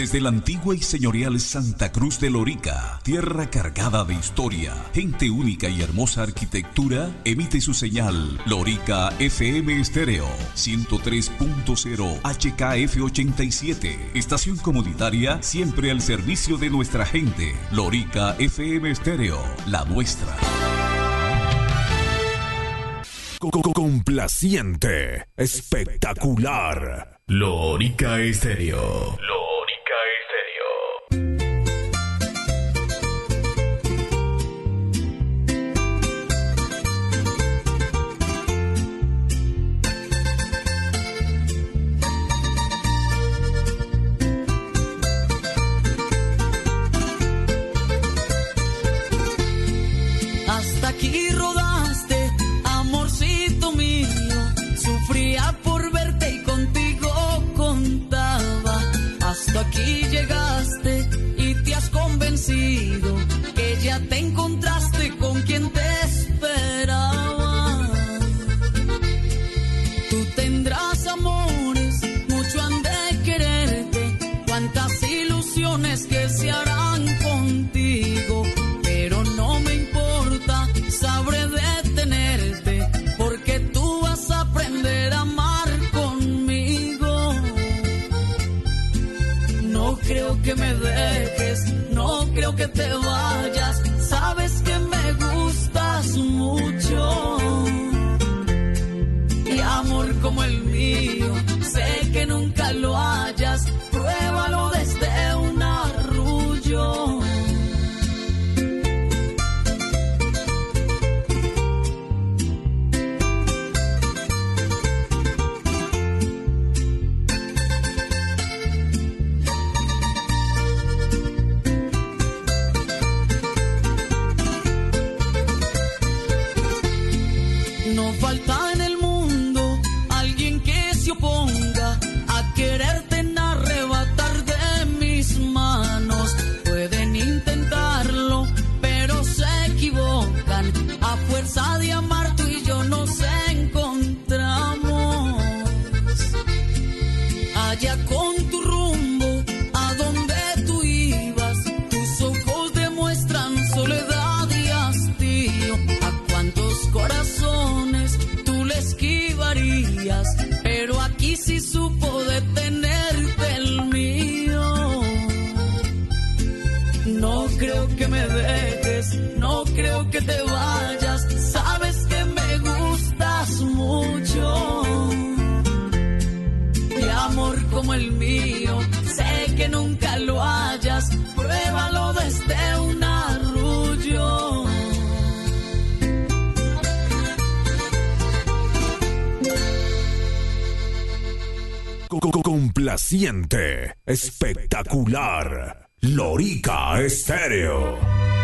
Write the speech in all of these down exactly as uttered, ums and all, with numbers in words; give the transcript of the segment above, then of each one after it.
Desde la antigua y señorial Santa Cruz de Lorica, tierra cargada de historia, gente única y hermosa arquitectura, emite su señal Lorica F M Estéreo ciento tres punto cero H K F ochenta y siete. Estación comunitaria siempre al servicio de nuestra gente. Lorica F M Estéreo, la nuestra. Complaciente, espectacular. Lorica Estéreo. Hasta aquí rodaste, amorcito mío, sufría por verte y contigo contaba. Hasta aquí llegaste y te has convencido que ya te encontraste con quien te esperaba. Tú tendrás amores, mucho han de quererte, cuántas ilusiones que se harán contigo, pero no me importa, sabré detenerte, porque tú vas a aprender a amar conmigo. No creo que me dejes, no creo que te vayas, sabes que me gustas mucho. Y amor como el mío, sé que nunca lo hayas, pruébalo desde un arrullo. No falta en el mundo alguien que se oponga a quererte en arrebatar de mis manos. Pueden intentarlo, pero se equivocan. A fuerza de amar tú y yo nos encontramos. Allá con tu rumbo, a donde tú ibas, tus ojos demuestran soledad y hastío. A cuántos corazones tú le esquivarías, pero aquí sí supo detenerte el mío. No creo que me dejes, no creo que te vayas, sabes que me gustas mucho. Y amor como el mío, sé que nunca lo hayas, pruébalo desde un arrullo. Complaciente, espectacular. Lorica Estéreo.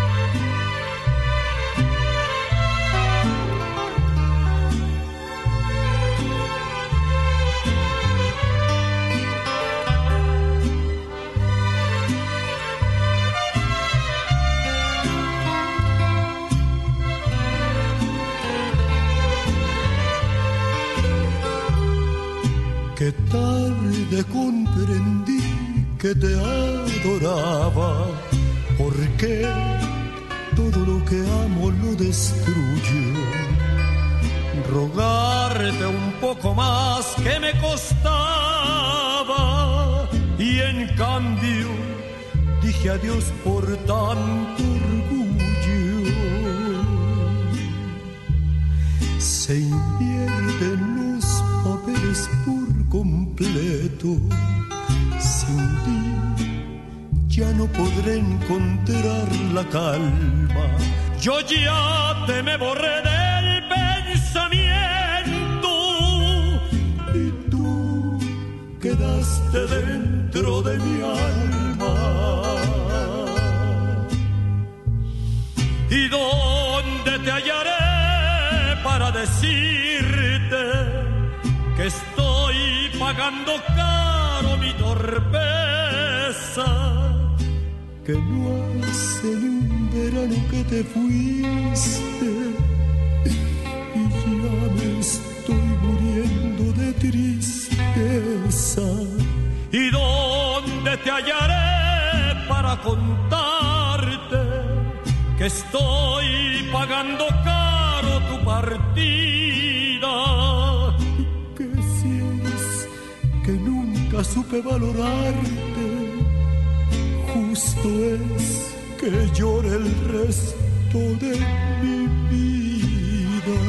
Qué tarde comprendí que te adoraba, porque todo lo que amo lo destruyo. Rogarte un poco más que me costaba, y en cambio dije adiós por tanto orgullo. Se invierten los papeles por completo, sin ti ya no podré encontrar la calma. Yo ya te me borré del pensamiento y tú quedaste dentro de mi alma. ¿Y dónde te hallaré para decirte que estoy pagando caro mi torpeza? Que no hace ni un verano que te fuiste y ya me estoy muriendo de tristeza. ¿Y dónde te te hallaré para contarte que estoy pagando caro tu partida. Que si es que nunca supe valorarte, justo es que llore el resto de mi vida.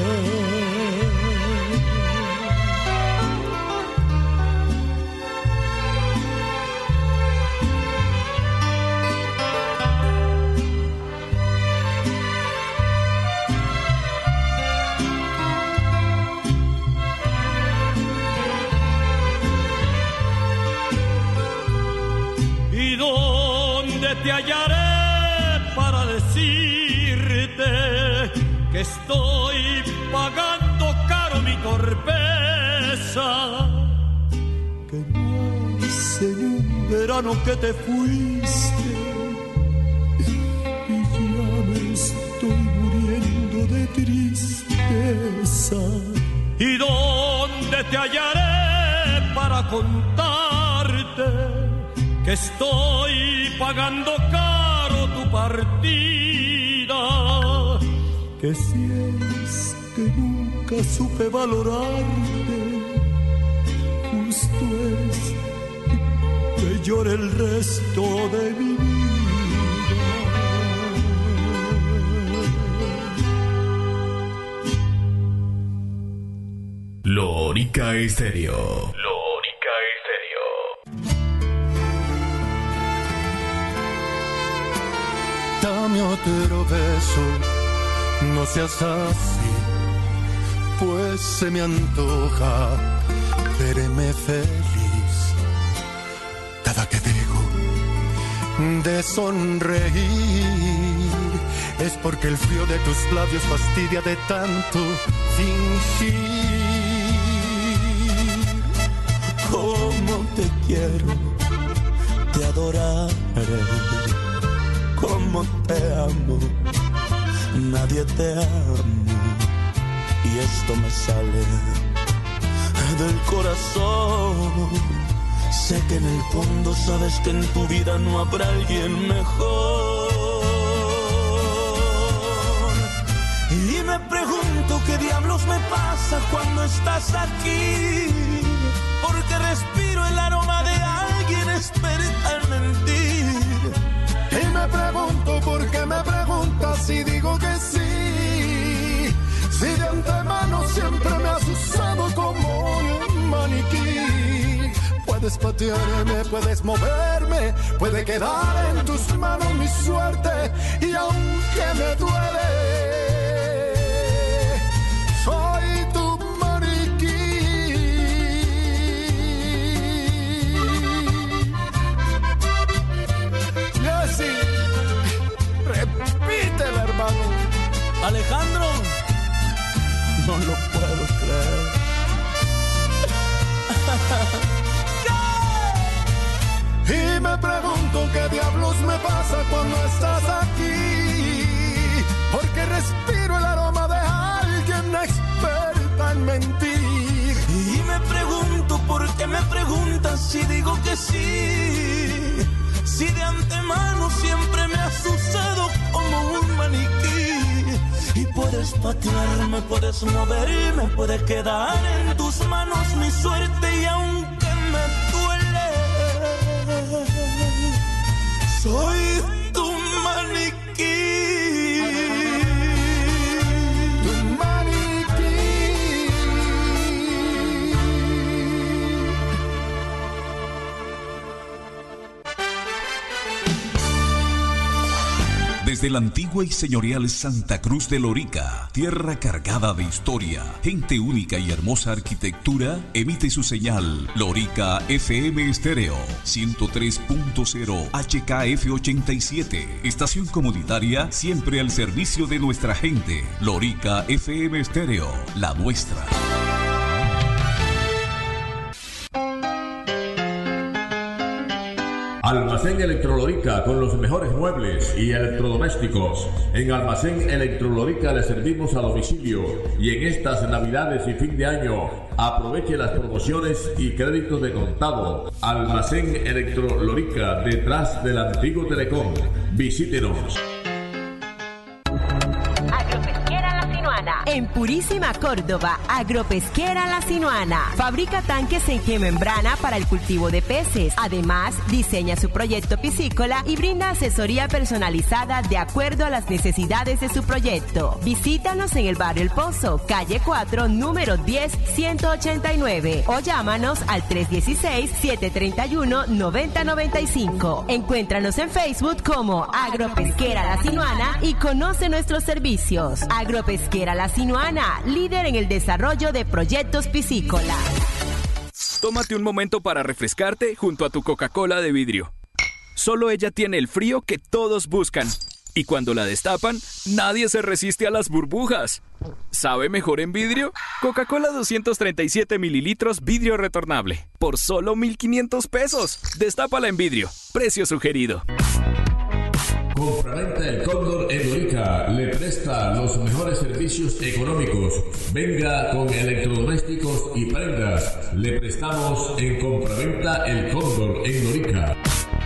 Te hallaré para decirte que estoy pagando caro mi torpeza, que no hace ni un verano que te fuiste y ya me estoy muriendo de tristeza. ¿Y dónde te hallaré para contarte que estoy pagando caro tu partida? Que si es que nunca supe valorarte, justo es que llore el resto de mi vida. Lorica Estéreo. Dame otro beso, no seas así, pues se me antoja verme feliz. Cada que dejo de sonreír es porque el frío de tus labios fastidia de tanto fingir. Cómo te quiero, te adoraré. Como te amo, nadie te amo, y esto me sale del corazón. Sé que en el fondo sabes que en tu vida no habrá alguien mejor. Y me pregunto qué diablos me pasa cuando estás aquí, porque respiro el aroma de alguien experta en mentir. Y me pregunto por qué me preguntas si digo que sí, si de antemano siempre me has usado como un maniquí. Puedes patearme, puedes moverme, puede quedar en tus manos mi suerte, y aunque me duele, soy tu maniquí. Sí, repítelo, hermano. Alejandro, no lo puedo creer. Y me pregunto qué diablos me pasa cuando estás aquí, porque respiro el aroma de alguien experta en mentir. Y me pregunto por qué me preguntas si digo que sí, si de antemano siempre me has usado como un maniquí. Y puedes patearme, puedes moverme, puede quedar en tus manos mi suerte, y aunque me duele, soy tu maniquí. Desde la antigua y señorial Santa Cruz de Lorica, tierra cargada de historia, gente única y hermosa arquitectura, emite su señal Lorica F M Estéreo ciento tres punto cero H K F ochenta y siete, estación comunitaria siempre al servicio de nuestra gente. Lorica F M Estéreo, la nuestra. Almacén Electrolórica con los mejores muebles y electrodomésticos. En Almacén Electrolórica le servimos a domicilio y en estas navidades y fin de año aproveche las promociones y créditos de contado. Almacén Electrolórica detrás del antiguo Telecom. Visítenos. En Purísima, Córdoba, Agropesquera La Sinuana. Fabrica tanques en geomembrana para el cultivo de peces. Además, diseña su proyecto piscícola y brinda asesoría personalizada de acuerdo a las necesidades de su proyecto. Visítanos en el barrio El Pozo, calle cuatro, número diez, ciento ochenta y nueve o llámanos al tres uno seis, siete tres uno, nueve cero nueve cinco. Encuéntranos en Facebook como Agropesquera La Sinuana y conoce nuestros servicios. Agropesquera La Sinuana, líder en el desarrollo de proyectos piscícolas. Tómate un momento para refrescarte junto a tu Coca-Cola de vidrio. Solo ella tiene el frío que todos buscan. Y cuando la destapan, nadie se resiste a las burbujas. ¿Sabe mejor en vidrio? Coca-Cola doscientos treinta y siete mililitros vidrio retornable. Por solo mil quinientos pesos. Destápala en vidrio. Precio sugerido. Compraventa El Cóndor en Lorica le presta los mejores servicios económicos. Venga con electrodomésticos y prendas. Le prestamos en Compraventa El Cóndor en Lorica.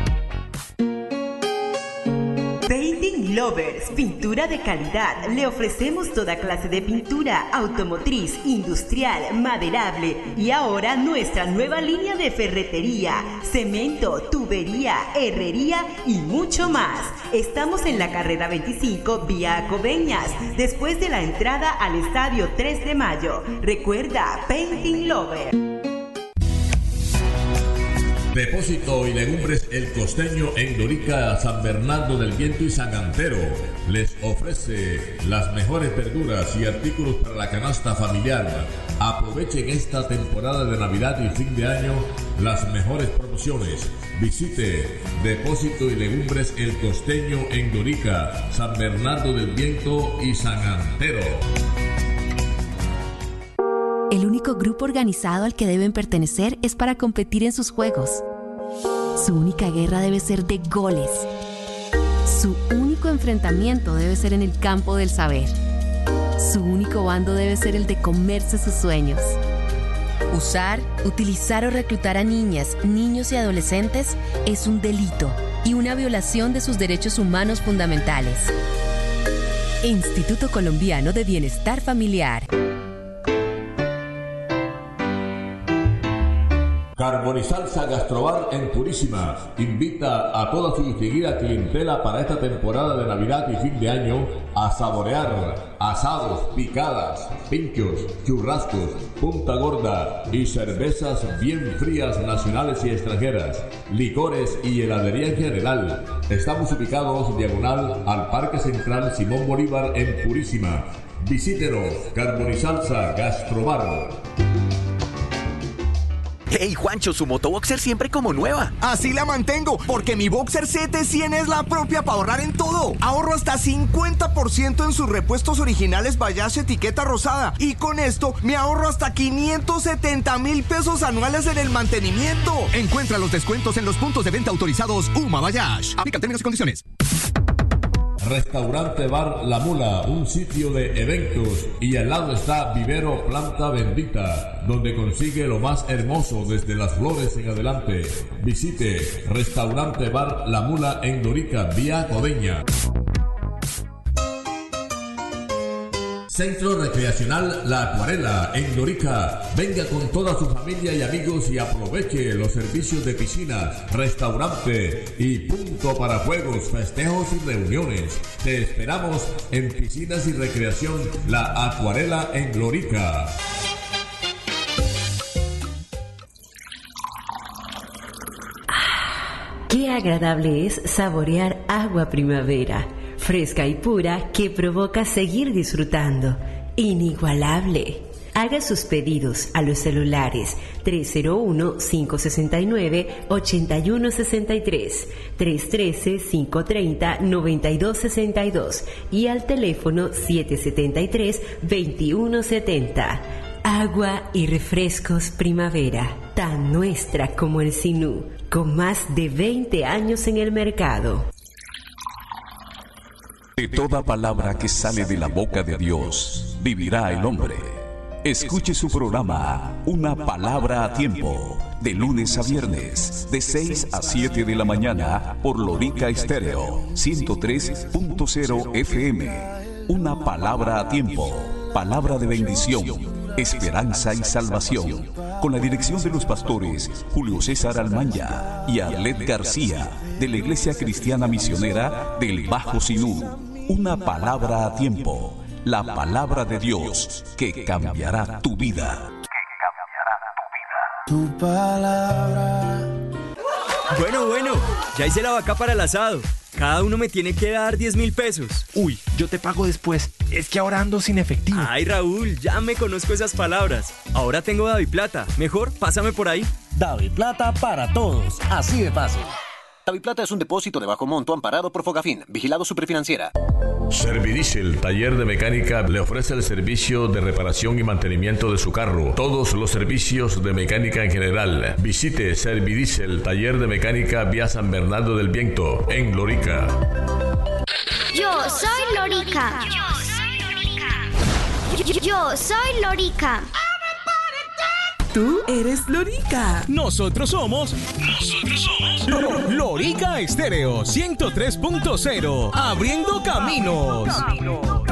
Painting Lovers, pintura de calidad. Le ofrecemos toda clase de pintura, automotriz, industrial, maderable y ahora nuestra nueva línea de ferretería, cemento, tubería, herrería y mucho más. Estamos en la carrera veinticinco, vía Coveñas, después de la entrada al estadio tres de mayo. Recuerda, Painting Lovers. Depósito y Legumbres El Costeño en Lorica, San Bernardo del Viento y San Antero. Les ofrece las mejores verduras y artículos para la canasta familiar. Aprovechen esta temporada de Navidad y fin de año las mejores promociones. Visite Depósito y Legumbres El Costeño en Lorica, San Bernardo del Viento y San Antero. El único grupo organizado al que deben pertenecer es para competir en sus juegos. Su única guerra debe ser de goles. Su único enfrentamiento debe ser en el campo del saber. Su único bando debe ser el de comerse sus sueños. Usar, utilizar o reclutar a niñas, niños y adolescentes es un delito y una violación de sus derechos humanos fundamentales. Instituto Colombiano de Bienestar Familiar. Carbonisalsa Gastrobar en Purísima invita a toda su distinguida clientela para esta temporada de Navidad y fin de año a saborear asados, picadas, pinchos, churrascos, punta gorda y cervezas bien frías nacionales y extranjeras, licores y heladería en general. Estamos ubicados diagonal al Parque Central Simón Bolívar en Purísima. Visítenos, Carbonisalsa Gastrobar. Hey Juancho, su motoboxer siempre como nueva. Así la mantengo, porque mi Boxer C T cien es la propia para ahorrar en todo. Ahorro hasta cincuenta por ciento en sus repuestos originales Bayash etiqueta rosada. Y con esto me ahorro hasta quinientos setenta mil pesos anuales en el mantenimiento. Encuentra los descuentos en los puntos de venta autorizados Uma Bayash. Aplican términos y condiciones. Restaurante Bar La Mula, un sitio de eventos, y al lado está Vivero Planta Bendita, donde consigue lo más hermoso desde las flores en adelante. Visite Restaurante Bar La Mula en Lorica, vía Coveña. Centro Recreacional La Acuarela en Lorica. Venga con toda su familia y amigos y aproveche los servicios de piscina, restaurante y punto para juegos, festejos y reuniones. Te esperamos en Piscinas y Recreación La Acuarela en Lorica. Qué agradable es saborear agua primavera, fresca y pura, que provoca seguir disfrutando. Inigualable. Haga sus pedidos a los celulares tres cero uno, cinco seis nueve, ocho uno seis tres, tres uno tres, cinco tres cero, nueve dos seis dos y al teléfono siete siete tres, dos uno siete cero. Agua y refrescos Primavera, tan nuestra como el Sinú, con más de veinte años en el mercado. De toda palabra que sale de la boca de Dios, vivirá el hombre. Escuche su programa, Una Palabra a Tiempo, de lunes a viernes, de seis a siete de la mañana, por Lorica Estéreo, ciento tres punto cero F M. Una Palabra a Tiempo, palabra de bendición, esperanza y salvación, con la dirección de los pastores Julio César Almaña y Arlet García, de la Iglesia Cristiana Misionera del Bajo Sinú. Una Palabra a Tiempo, la palabra de Dios que cambiará tu vida. Tu palabra. Bueno, bueno, ya hice la vaca para el asado. Cada uno me tiene que dar diez mil pesos. Uy, yo te pago después. Es que ahora ando sin efectivo. Ay, Raúl, ya me conozco esas palabras. Ahora tengo Daviplata. Mejor, pásame por ahí. Daviplata para todos. Así de fácil. Daviplata es un depósito de bajo monto amparado por Fogafín, vigilado Superfinanciera. Servidiesel, taller de mecánica, le ofrece el servicio de reparación y mantenimiento de su carro. Todos los servicios de mecánica en general. Visite Servidiesel, taller de mecánica, vía San Bernardo del Viento, en Lorica. Yo soy Lorica. Yo soy Lorica. Yo, yo soy Lorica. Tú eres Lorica. Nosotros somos. Nosotros somos. Lo- Lorica Estéreo ciento tres punto cero. Abriendo caminos.